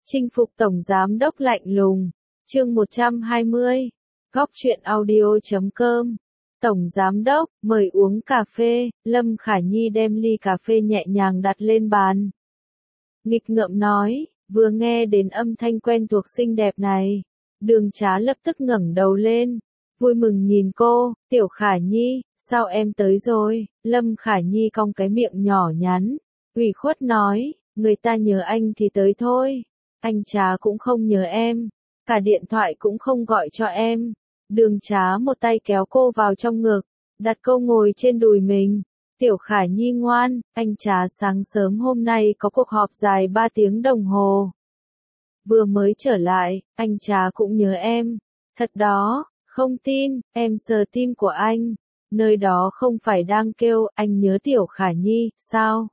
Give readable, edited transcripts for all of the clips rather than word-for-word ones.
Chinh phục tổng giám đốc lạnh lùng. Chương 120. Góc truyện audio.com. Tổng giám đốc, mời uống cà phê. Lâm Khả Nhi đem ly cà phê nhẹ nhàng đặt lên bàn. Nghịch ngợm nói, vừa nghe đến âm thanh quen thuộc xinh đẹp này. Đường Trá lập tức ngẩng đầu lên. Vui mừng nhìn cô, Tiểu Khả Nhi, sao em tới rồi? Lâm Khả Nhi cong cái miệng nhỏ nhắn. Ủy khuất nói, người ta nhớ anh thì tới thôi. Anh Trá cũng không nhớ em. Cả điện thoại cũng không gọi cho em. Đường Trá một tay kéo cô vào trong ngực, đặt cô ngồi trên đùi mình. Tiểu Khả Nhi ngoan, anh Trá sáng sớm hôm nay có cuộc họp dài 3 tiếng đồng hồ. Vừa mới trở lại, anh Trá cũng nhớ em. Thật đó, không tin, em sờ tim của anh. Nơi đó không phải đang kêu anh nhớ Tiểu Khả Nhi, sao?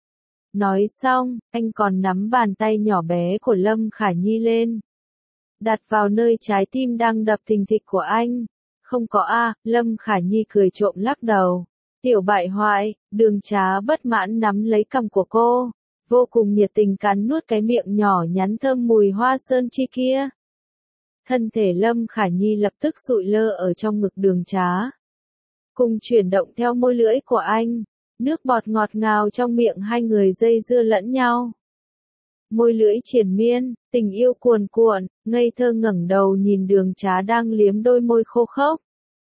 Nói xong, anh còn nắm bàn tay nhỏ bé của Lâm Khả Nhi lên. Đặt vào nơi trái tim đang đập thình thịch của anh. Không có a, Lâm Khả Nhi cười trộm lắc đầu. Tiểu bại hoại, Đường Trá bất mãn nắm lấy cằm của cô. Vô cùng nhiệt tình cắn nuốt cái miệng nhỏ nhắn thơm mùi hoa sơn chi kia. Thân thể Lâm Khả Nhi lập tức sụi lơ ở trong ngực Đường Trá. Cùng chuyển động theo môi lưỡi của anh. Nước bọt ngọt ngào trong miệng hai người dây dưa lẫn nhau. Môi lưỡi triền miên, tình yêu cuồn cuộn, ngây thơ ngẩng đầu nhìn Đường Trá đang liếm đôi môi khô khốc.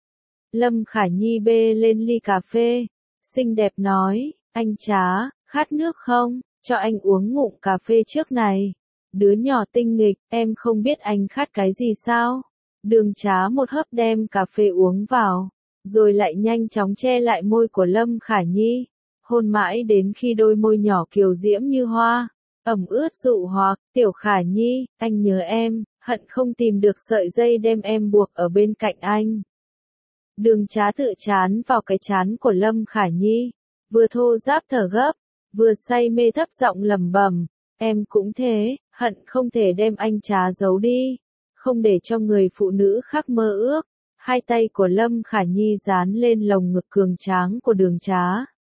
Lâm Khả Nhi bê lên ly cà phê, xinh đẹp nói, anh Trá, khát nước không, cho anh uống ngụm cà phê trước này. Đứa nhỏ tinh nghịch, em không biết anh khát cái gì sao? Đường Trá một hớp đem cà phê uống vào, rồi lại nhanh chóng che lại môi của Lâm Khả Nhi, hôn mãi đến khi đôi môi nhỏ kiều diễm như hoa, ẩm ướt dụ hoặc. Tiểu Khả Nhi, anh nhớ em, hận không tìm được sợi dây đem em buộc ở bên cạnh anh. Đường Trá tự chán vào cái chán của Lâm Khả Nhi, vừa thô ráp thở gấp, vừa say mê thấp giọng lẩm bẩm, em cũng thế, hận không thể đem anh Trá giấu đi, không để cho người phụ nữ khác mơ ước. Hai tay của Lâm Khả Nhi dán lên lồng ngực cường tráng của Đường Trá.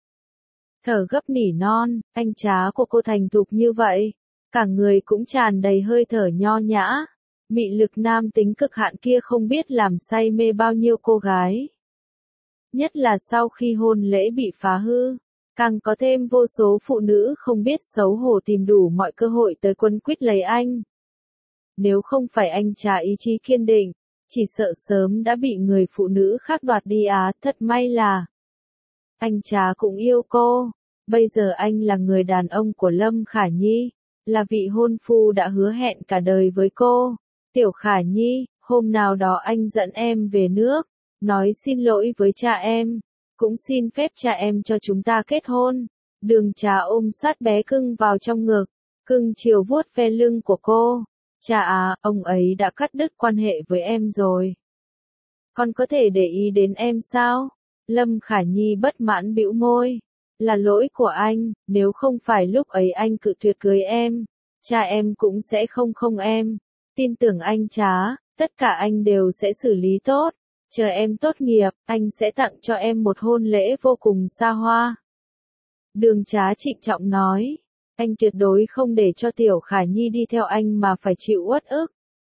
Thở gấp nỉ non, anh Trá của cô thành thục như vậy, cả người cũng tràn đầy hơi thở nho nhã. Mị lực nam tính cực hạn kia không biết làm say mê bao nhiêu cô gái. Nhất là sau khi hôn lễ bị phá hư, càng có thêm vô số phụ nữ không biết xấu hổ tìm đủ mọi cơ hội tới quấn quýt lấy anh. Nếu không phải anh Trá ý chí kiên định, chỉ sợ sớm đã bị người phụ nữ khác đoạt đi á. Thật may là anh Trá cũng yêu cô. Bây giờ anh là người đàn ông của Lâm Khả Nhi, là vị hôn phu đã hứa hẹn cả đời với cô. Tiểu Khả Nhi, hôm nào đó anh dẫn em về nước, nói xin lỗi với cha em, cũng xin phép cha em cho chúng ta kết hôn. Đường Trá ôm sát bé cưng vào trong ngực, cưng chiều vuốt ve lưng của cô. Cha à, ông ấy đã cắt đứt quan hệ với em rồi. Con có thể để ý đến em sao? Lâm Khả Nhi bất mãn bĩu môi. Là lỗi của anh, nếu không phải lúc ấy anh cự tuyệt cưới em, cha em cũng sẽ không em. Tin tưởng anh Trá, tất cả anh đều sẽ xử lý tốt. Chờ em tốt nghiệp, anh sẽ tặng cho em một hôn lễ vô cùng xa hoa. Đường Trá trịnh trọng nói. Anh tuyệt đối không để cho Tiểu Khả Nhi đi theo anh mà phải chịu uất ức.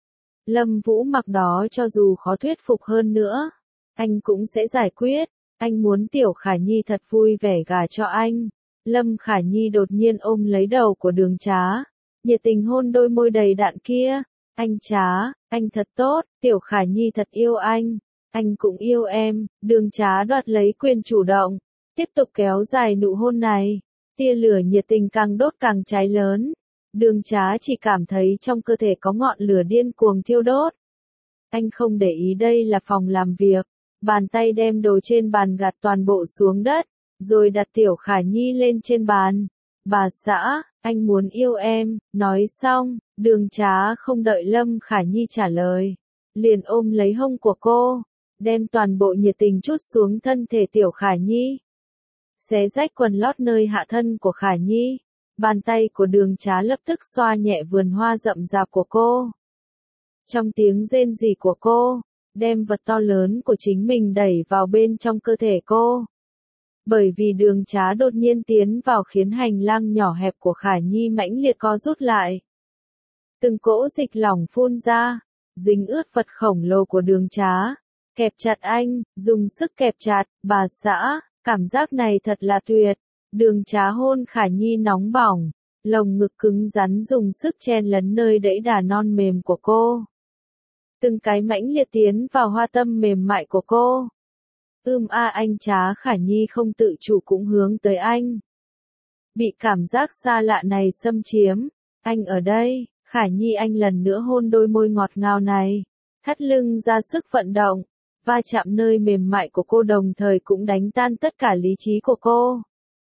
Lâm Vũ Mặc đó cho dù khó thuyết phục hơn nữa, anh cũng sẽ giải quyết. Anh muốn Tiểu Khả Nhi thật vui vẻ gả cho anh. Lâm Khả Nhi đột nhiên ôm lấy đầu của Đường Trá, nhiệt tình hôn đôi môi đầy đặn kia. Anh Trá, anh thật tốt, Tiểu Khả Nhi thật yêu anh cũng yêu em. Đường Trá đoạt lấy quyền chủ động, tiếp tục kéo dài nụ hôn này. Tia lửa nhiệt tình càng đốt càng cháy lớn. Đường Trá chỉ cảm thấy trong cơ thể có ngọn lửa điên cuồng thiêu đốt. Anh không để ý đây là phòng làm việc. Bàn tay đem đồ trên bàn gạt toàn bộ xuống đất, rồi đặt Tiểu Khả Nhi lên trên bàn. Bà xã, anh muốn yêu em. Nói xong, Đường Trá không đợi Lâm Khả Nhi trả lời, liền ôm lấy hông của cô, đem toàn bộ nhiệt tình trút xuống thân thể Tiểu Khả Nhi. Xé rách quần lót nơi hạ thân của Khả Nhi, bàn tay của Đường Trá lập tức xoa nhẹ vườn hoa rậm rạp của cô. Trong tiếng rên rỉ của cô, đem vật to lớn của chính mình đẩy vào bên trong cơ thể cô. Bởi vì Đường Trá đột nhiên tiến vào khiến hành lang nhỏ hẹp của Khả Nhi mãnh liệt co rút lại. Từng cỗ dịch lỏng phun ra, dính ướt vật khổng lồ của Đường Trá. Kẹp chặt anh, dùng sức kẹp chặt, bà xã, cảm giác này thật là tuyệt. Đường Trá hôn Khả Nhi nóng bỏng, lồng ngực cứng rắn dùng sức chen lấn nơi đẫy đà non mềm của cô. Từng cái mãnh liệt tiến vào hoa tâm mềm mại của cô. Anh Trá. Khả Nhi không tự chủ cũng hướng tới anh. Bị cảm giác xa lạ này xâm chiếm. Anh ở đây, Khả Nhi. Anh lần nữa hôn đôi môi ngọt ngào này. Thắt lưng ra sức vận động, va chạm nơi mềm mại của cô đồng thời cũng đánh tan tất cả lý trí của cô.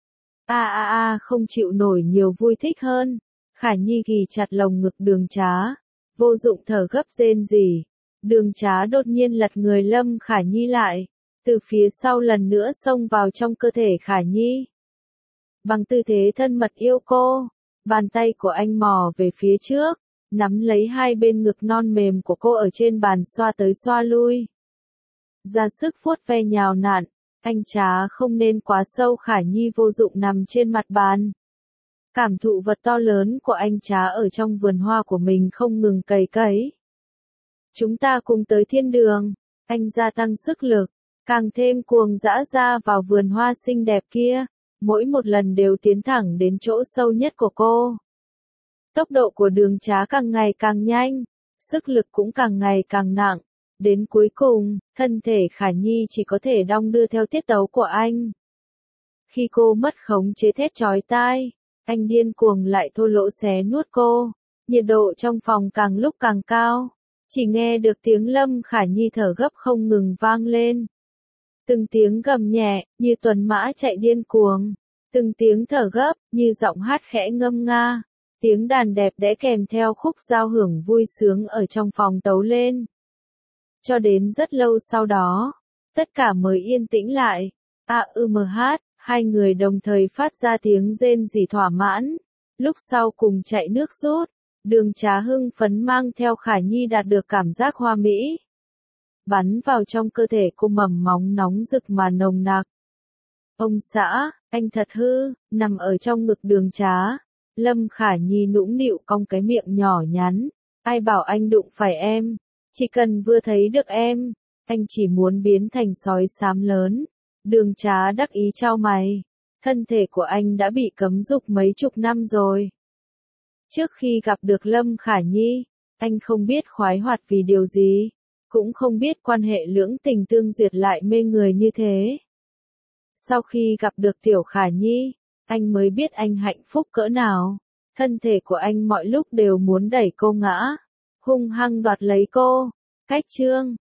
Không chịu nổi nhiều vui thích hơn. Khả Nhi ghì chặt lồng ngực Đường Trá, vô dụng thở gấp rên rỉ. Đường Trá đột nhiên lật người Lâm Khả Nhi lại, từ phía sau lần nữa xông vào trong cơ thể Khả Nhi. Bằng tư thế thân mật yêu cô, bàn tay của anh mò về phía trước, nắm lấy hai bên ngực non mềm của cô ở trên bàn xoa tới xoa lui. Ra sức vuốt ve nhào nặn, anh Trá không nên quá sâu. Khả Nhi vô dụng nằm trên mặt bàn. Cảm thụ vật to lớn của anh Trá ở trong vườn hoa của mình không ngừng cày cấy. Chúng ta cùng tới thiên đường, anh gia tăng sức lực, càng thêm cuồng dã ra vào vườn hoa xinh đẹp kia, mỗi một lần đều tiến thẳng đến chỗ sâu nhất của cô. Tốc độ của Đường Trá càng ngày càng nhanh, sức lực cũng càng ngày càng nặng. Đến cuối cùng, thân thể Khả Nhi chỉ có thể đong đưa theo tiết tấu của anh. Khi cô mất khống chế thét chói tai, anh điên cuồng lại thô lỗ xé nuốt cô. Nhiệt độ trong phòng càng lúc càng cao, chỉ nghe được tiếng Lâm Khả Nhi thở gấp không ngừng vang lên. Từng tiếng gầm nhẹ, như tuần mã chạy điên cuồng. Từng tiếng thở gấp, như giọng hát khẽ ngâm nga. Tiếng đàn đẹp đẽ kèm theo khúc giao hưởng vui sướng ở trong phòng tấu lên. Cho đến rất lâu sau đó, tất cả mới yên tĩnh lại. Hai người đồng thời phát ra tiếng rên rỉ thỏa mãn. Lúc sau cùng chạy nước rút, Đường Trá hưng phấn mang theo Khả Nhi đạt được cảm giác hoa mỹ. Bắn vào trong cơ thể cô mầm móng nóng rực mà nồng nặc. Ông xã, anh thật hư, nằm ở trong ngực Đường Trá. Lâm Khả Nhi nũng nịu cong cái miệng nhỏ nhắn. Ai bảo anh đụng phải em, chỉ cần vừa thấy được em, anh chỉ muốn biến thành sói xám lớn. Đường Trá đắc ý chau mày. Thân thể của anh đã bị cấm dục mấy chục năm rồi. Trước khi gặp được Lâm Khả Nhi, anh không biết khoái hoạt vì điều gì, cũng không biết quan hệ lưỡng tình tương duyệt lại mê người như thế. Sau khi gặp được Tiểu Khả Nhi, anh mới biết anh hạnh phúc cỡ nào. Thân thể của anh mọi lúc đều muốn đẩy cô ngã, hung hăng đoạt lấy cô. Cách chương